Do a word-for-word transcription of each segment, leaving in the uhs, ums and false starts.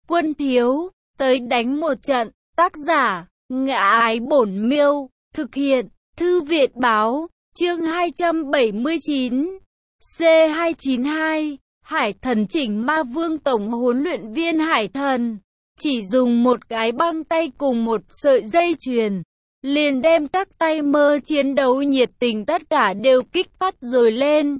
Quân thiếu, tới đánh một trận. Tác giả, Ngã Ái Bổn Miêu. Thực hiện, Thư viện báo. Chương hai trăm bảy mươi chín. C hai chín hai. Hải Thần Chỉnh Ma Vương tổng huấn luyện viên Hải Thần. Chỉ dùng một cái băng tay cùng một sợi dây chuyền, liền đem các tay mơ chiến đấu nhiệt tình tất cả đều kích phát rồi lên.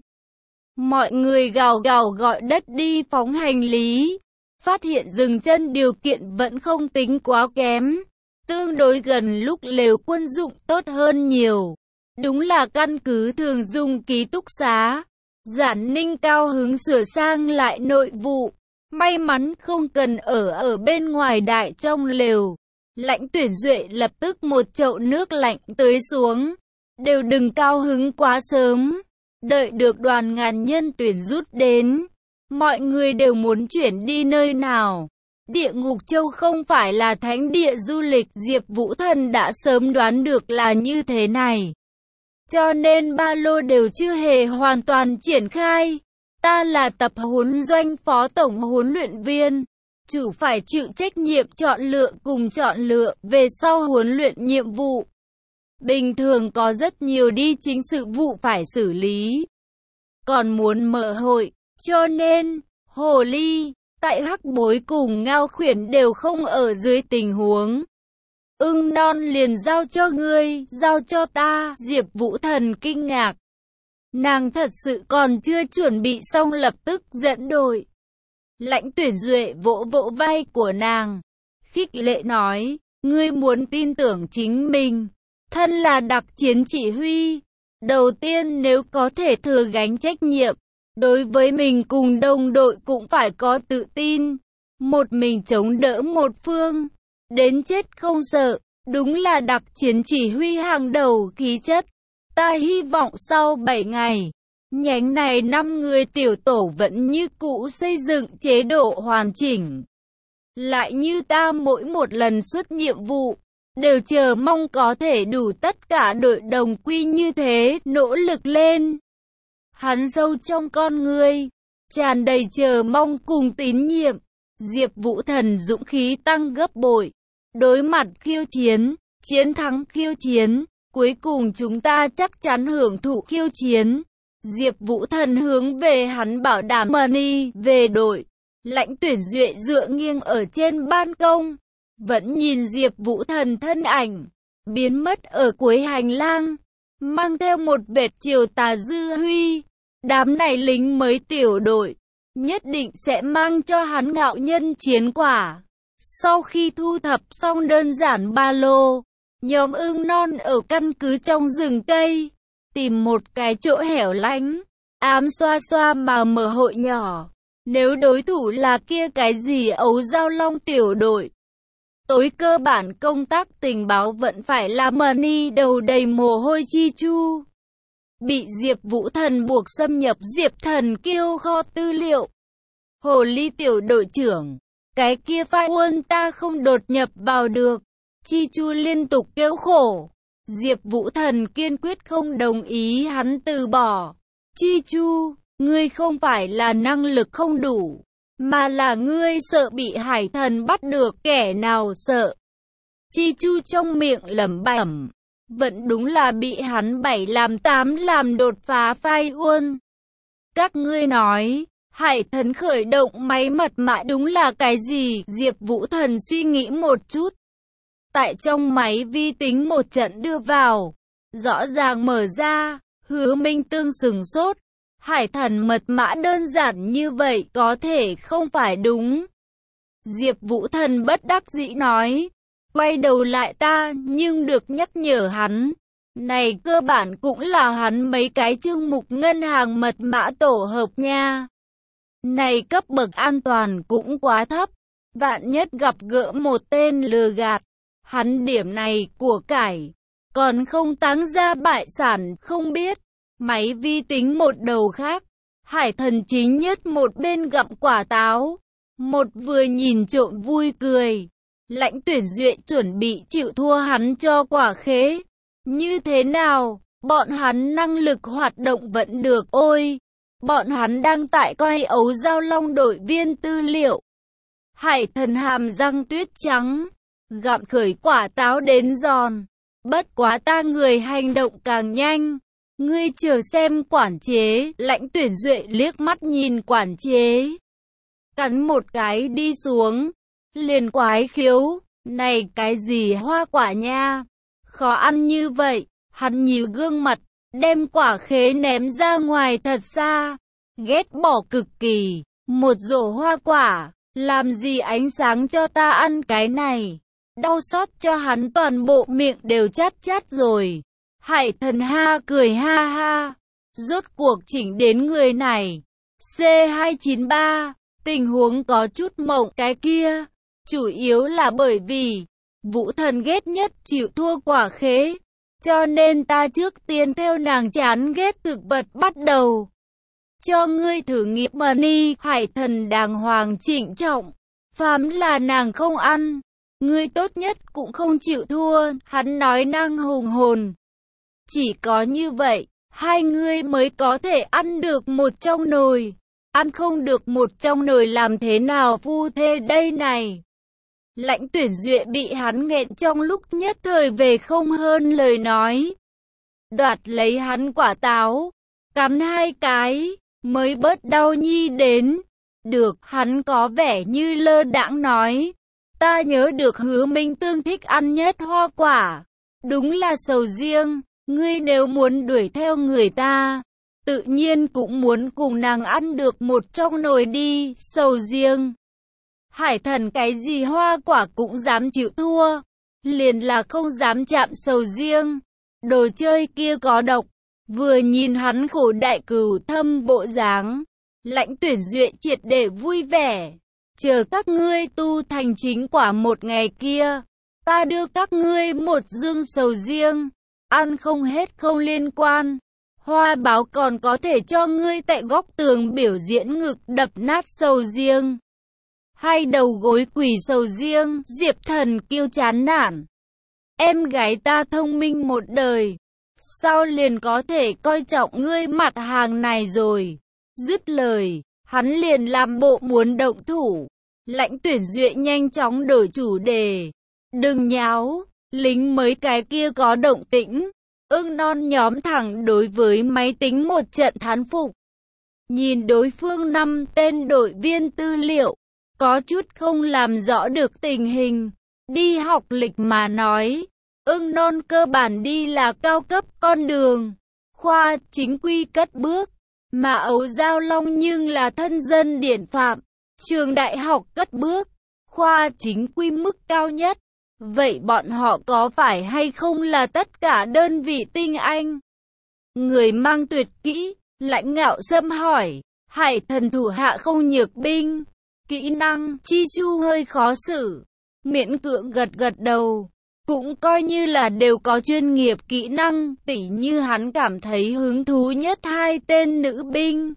Mọi người gào gào gọi đất đi phóng hành lý. Phát hiện dừng chân điều kiện vẫn không tính quá kém. Tương đối gần lúc lều quân dụng tốt hơn nhiều. Đúng là căn cứ thường dùng ký túc xá. Giản Ninh cao hứng sửa sang lại nội vụ. May mắn không cần ở ở bên ngoài đại trong lều. Lãnh Tuyển Duệ lập tức một chậu nước lạnh tưới xuống. Đều đừng cao hứng quá sớm. Đợi được đoàn ngàn nhân tuyển rút đến. Mọi người đều muốn chuyển đi nơi nào. Địa Ngục Châu không phải là thánh địa du lịch. Diệp Vũ Thần đã sớm đoán được là như thế này. Cho nên ba lô đều chưa hề hoàn toàn triển khai. Ta là tập huấn doanh phó tổng huấn luyện viên. Chủ phải chịu trách nhiệm chọn lựa cùng chọn lựa về sau huấn luyện nhiệm vụ. Bình thường có rất nhiều đi chính sự vụ phải xử lý. Còn muốn mở hội, cho nên, Hồ Ly, tại Hắc Bối cùng Ngao Khuyển đều không ở dưới tình huống. Ưng non liền giao cho ngươi, giao cho ta. Diệp Vũ Thần kinh ngạc. Nàng thật sự còn chưa chuẩn bị xong lập tức dẫn đội. Lãnh Tuyển Duệ vỗ vỗ vai của nàng. Khích lệ nói, ngươi muốn tin tưởng chính mình. Thân là đặc chiến chỉ huy. Đầu tiên nếu có thể thừa gánh trách nhiệm. Đối với mình cùng đồng đội cũng phải có tự tin. Một mình chống đỡ một phương. Đến chết không sợ. Đúng là đặc chiến chỉ huy hàng đầu khí chất. Ta hy vọng sau bảy ngày, nhánh này năm người tiểu tổ vẫn như cũ xây dựng chế độ hoàn chỉnh. Lại như ta mỗi một lần xuất nhiệm vụ, đều chờ mong có thể đủ tất cả đội đồng quy như thế, nỗ lực lên. Hắn sâu trong con người, tràn đầy chờ mong cùng tín nhiệm. Diệp Vũ Thần dũng khí tăng gấp bội. Đối mặt khiêu chiến, chiến thắng khiêu chiến. Cuối cùng chúng ta chắc chắn hưởng thụ khiêu chiến. Diệp Vũ Thần hướng về hắn bảo đảm money về đội. Lãnh Tuyển Duệ dựa nghiêng ở trên ban công. Vẫn nhìn Diệp Vũ Thần thân ảnh. Biến mất ở cuối hành lang. Mang theo một vệt chiều tà dư huy. Đám này lính mới tiểu đội. Nhất định sẽ mang cho hắn ngạo nhân chiến quả. Sau khi thu thập xong đơn giản ba lô. Nhóm ưng non ở căn cứ trong rừng cây, tìm một cái chỗ hẻo lánh, ám xoa xoa mà mở hội nhỏ. Nếu đối thủ là kia cái gì ấu giao long tiểu đội, tối cơ bản công tác tình báo vẫn phải là money đầu đầy mồ hôi chi chu. Bị Diệp Vũ Thần buộc xâm nhập Diệp Thần Kiêu kho tư liệu. Hồ Ly tiểu đội trưởng, cái kia phai quân ta không đột nhập vào được. Chi Chu liên tục kêu khổ. Diệp Vũ Thần kiên quyết không đồng ý hắn từ bỏ. Chi Chu, ngươi không phải là năng lực không đủ, mà là ngươi sợ bị Hải Thần bắt được, kẻ nào sợ. Chi Chu trong miệng lẩm bẩm. Vẫn đúng là bị hắn bảy làm tám làm đột phá phai uôn. Các ngươi nói, Hải Thần khởi động máy mật mã đúng là cái gì? Diệp Vũ Thần suy nghĩ một chút. Tại trong máy vi tính một trận đưa vào, rõ ràng mở ra. Hứa Minh Tương sừng sốt. Hải Thần mật mã đơn giản như vậy có thể không phải đúng. Diệp Vũ Thần bất đắc dĩ nói. Quay đầu lại ta nhưng được nhắc nhở hắn. Này cơ bản cũng là hắn mấy cái chương mục ngân hàng mật mã tổ hợp nha. Này cấp bậc an toàn cũng quá thấp. Vạn nhất gặp gỡ một tên lừa gạt. Hắn điểm này của cải. Còn không táng ra bại sản không biết. Máy vi tính một đầu khác. Hải Thần chính nhất một bên gặm quả táo. Một vừa nhìn trộm vui cười. Lãnh Tuyển Duệ chuẩn bị chịu thua hắn cho quả khế. Như thế nào? Bọn hắn năng lực hoạt động vẫn được. Ôi! Bọn hắn đang tại coi ấu giao long đội viên tư liệu. Hải Thần hàm răng tuyết trắng, gặm khởi quả táo đến giòn. Bất quá ta người hành động càng nhanh. Ngươi chờ xem quản chế. Lãnh Tuyển Duệ liếc mắt nhìn quản chế, cắn một cái đi xuống, liền quái khiếu, này cái gì hoa quả nha, khó ăn như vậy. Hắn nhíu gương mặt, đem quả khế ném ra ngoài thật xa, ghét bỏ cực kỳ. Một rổ hoa quả, làm gì ánh sáng cho ta ăn cái này. Đau xót cho hắn toàn bộ miệng đều chát chát rồi. Hải Thần ha cười ha ha, rốt cuộc chỉnh đến người này. C hai chín ba, tình huống có chút mộng cái kia, chủ yếu là bởi vì Vũ Thần ghét nhất chịu thua quả khế, cho nên ta trước tiên theo nàng chán ghét thực vật bắt đầu. Cho ngươi thử nghiệm mà ni. Hải Thần đàng hoàng trịnh trọng, phàm là nàng không ăn, ngươi tốt nhất cũng không chịu thua. Hắn nói năng hùng hồn, chỉ có như vậy, hai ngươi mới có thể ăn được một trong nồi. Ăn không được một trong nồi làm thế nào phu thê đây này. Lãnh Tuyển Duệ bị hắn nghẹn trong lúc nhất thời về không hơn lời nói. Đoạt lấy hắn quả táo, cắn hai cái, mới bớt đau nhi đến. Được, hắn có vẻ như lơ đãng nói. Ta nhớ được Hứa Minh Tương thích ăn nhất hoa quả, đúng là sầu riêng. Ngươi nếu muốn đuổi theo người ta, tự nhiên cũng muốn cùng nàng ăn được một trong nồi đi, sầu riêng. Hải Thần cái gì hoa quả cũng dám chịu thua, liền là không dám chạm sầu riêng. Đồ chơi kia có độc. Vừa nhìn hắn khổ đại cửu thâm bộ dáng, Lãnh Tuyển Duệ triệt để vui vẻ. Chờ các ngươi tu thành chính quả một ngày kia, ta đưa các ngươi một dương sầu riêng. Ăn không hết không liên quan. Hoa báo còn có thể cho ngươi tại góc tường biểu diễn ngực đập nát sầu riêng. Hai đầu gối quỳ sầu riêng. Diệp Thần kêu chán nản. Em gái ta thông minh một đời, sao liền có thể coi trọng ngươi mặt hàng này rồi. Dứt lời, hắn liền làm bộ muốn động thủ. Lãnh Tuyển Duệ nhanh chóng đổi chủ đề. Đừng nháo, lính mới cái kia có động tĩnh. Ưng non nhóm thẳng đối với máy tính một trận thán phục. Nhìn đối phương năm tên đội viên tư liệu, có chút không làm rõ được tình hình. Đi học lịch mà nói, ưng non cơ bản đi là cao cấp con đường, khoa chính quy cất bước, mà Ấu Giao Long nhưng là thân dân điển phạm, trường đại học cất bước, khoa chính quy mức cao nhất. Vậy bọn họ có phải hay không là tất cả đơn vị tinh anh? Người mang tuyệt kỹ, Lãnh Ngạo Sâm hỏi. Hải Thần thủ hạ không nhược binh, kỹ năng. Chi Chu hơi khó xử, miễn cưỡng gật gật đầu. Cũng coi như là đều có chuyên nghiệp kỹ năng, tỉ như hắn cảm thấy hứng thú nhất hai tên nữ binh.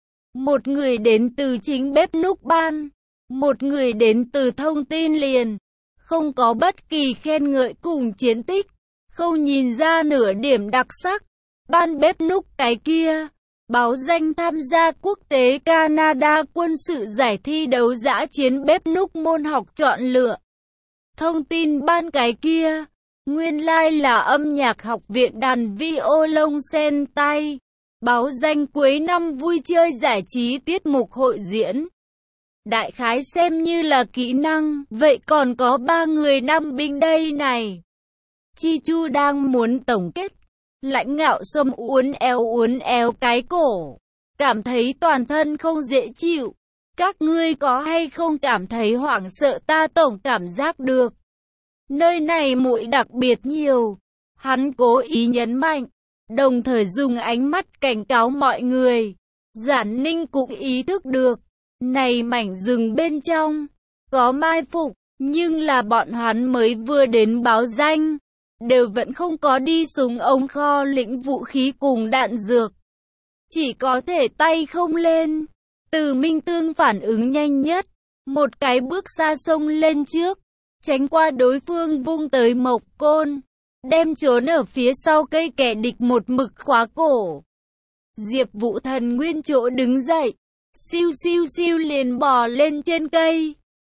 Một người đến từ chính bếp núc ban, một người đến từ thông tin liền. Không có bất kỳ khen ngợi cùng chiến tích, không nhìn ra nửa điểm đặc sắc. Ban bếp núc cái kia, báo danh tham gia quốc tế Canada quân sự giải thi đấu dã chiến bếp núc môn học chọn lựa. Thông tin ban cái kia, nguyên lai là âm nhạc học viện đàn violon sen tay, báo danh cuối năm vui chơi giải trí tiết mục hội diễn. Đại khái xem như là kỹ năng, vậy còn có ba người nam binh đây này. Chi Chu đang muốn tổng kết, Lãnh Ngạo Sâm uốn éo uốn éo cái cổ, cảm thấy toàn thân không dễ chịu. Các ngươi có hay không cảm thấy hoảng sợ? Ta tổng cảm giác được nơi này muội đặc biệt nhiều. Hắn cố ý nhấn mạnh, đồng thời dùng ánh mắt cảnh cáo mọi người. Giản Ninh cũng ý thức được, này mảnh rừng bên trong có mai phục, nhưng là bọn hắn mới vừa đến báo danh, đều vẫn không có đi súng ống kho lĩnh vũ khí cùng đạn dược, chỉ có thể tay không lên. Từ Minh Tương phản ứng nhanh nhất, một cái bước xa xông lên trước, tránh qua đối phương vung tới mộc côn, đem trốn ở phía sau cây kẻ địch một mực khóa cổ. Diệp Vũ Thần nguyên chỗ đứng dậy, siêu siêu siêu liền bò lên trên cây,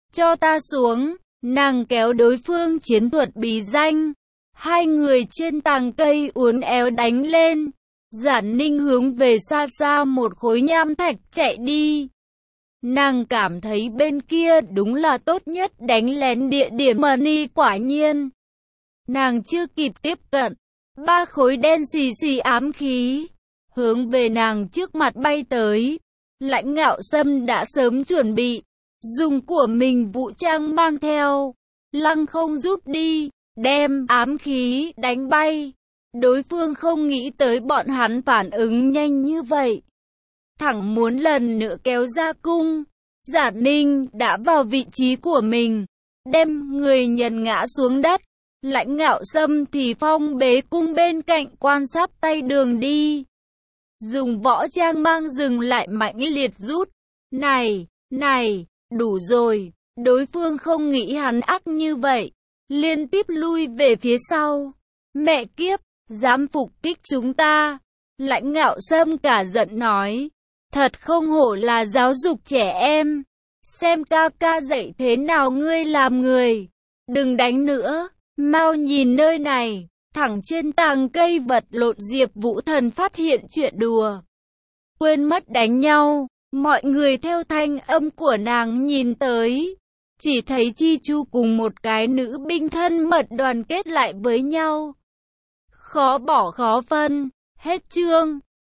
cho ta xuống. Nàng kéo đối phương chiến thuật bí danh. Hai người trên tàng cây uốn éo đánh lên. Giản Ninh hướng về xa xa một khối nham thạch chạy đi. Nàng cảm thấy bên kia đúng là tốt nhất đánh lén địa điểm mà ni quả nhiên. Nàng chưa kịp tiếp cận. Ba khối đen xì xì ám khí hướng về nàng trước mặt bay tới. Lãnh Ngạo Sâm đã sớm chuẩn bị, dùng của mình vũ trang mang theo, lăng không rút đi, đem ám khí đánh bay. Đối phương không nghĩ tới bọn hắn phản ứng nhanh như vậy, thẳng muốn lần nữa kéo ra cung. Giản Ninh đã vào vị trí của mình, đem người nhấn ngã xuống đất. Lãnh Ngạo Sâm thì phong bế cung bên cạnh quan sát tay đường đi. Dùng võ trang mang dừng lại mãnh liệt rút. Này, này, đủ rồi. Đối phương không nghĩ hắn ác như vậy, liên tiếp lui về phía sau. Mẹ kiếp, dám phục kích chúng ta. Lãnh Ngạo Sâm cả giận nói. Thật không hổ là giáo dục trẻ em. Xem ca ca dạy thế nào ngươi làm người. Đừng đánh nữa. Mau nhìn nơi này. Thẳng trên tàng cây vật lộn Diệp Vũ Thần phát hiện chuyện đùa. Quên mất đánh nhau. Mọi người theo thanh âm của nàng nhìn tới. Chỉ thấy Chi Chu cùng một cái nữ binh thân mật đoàn kết lại với nhau. Khó bỏ khó phân. Hết chương.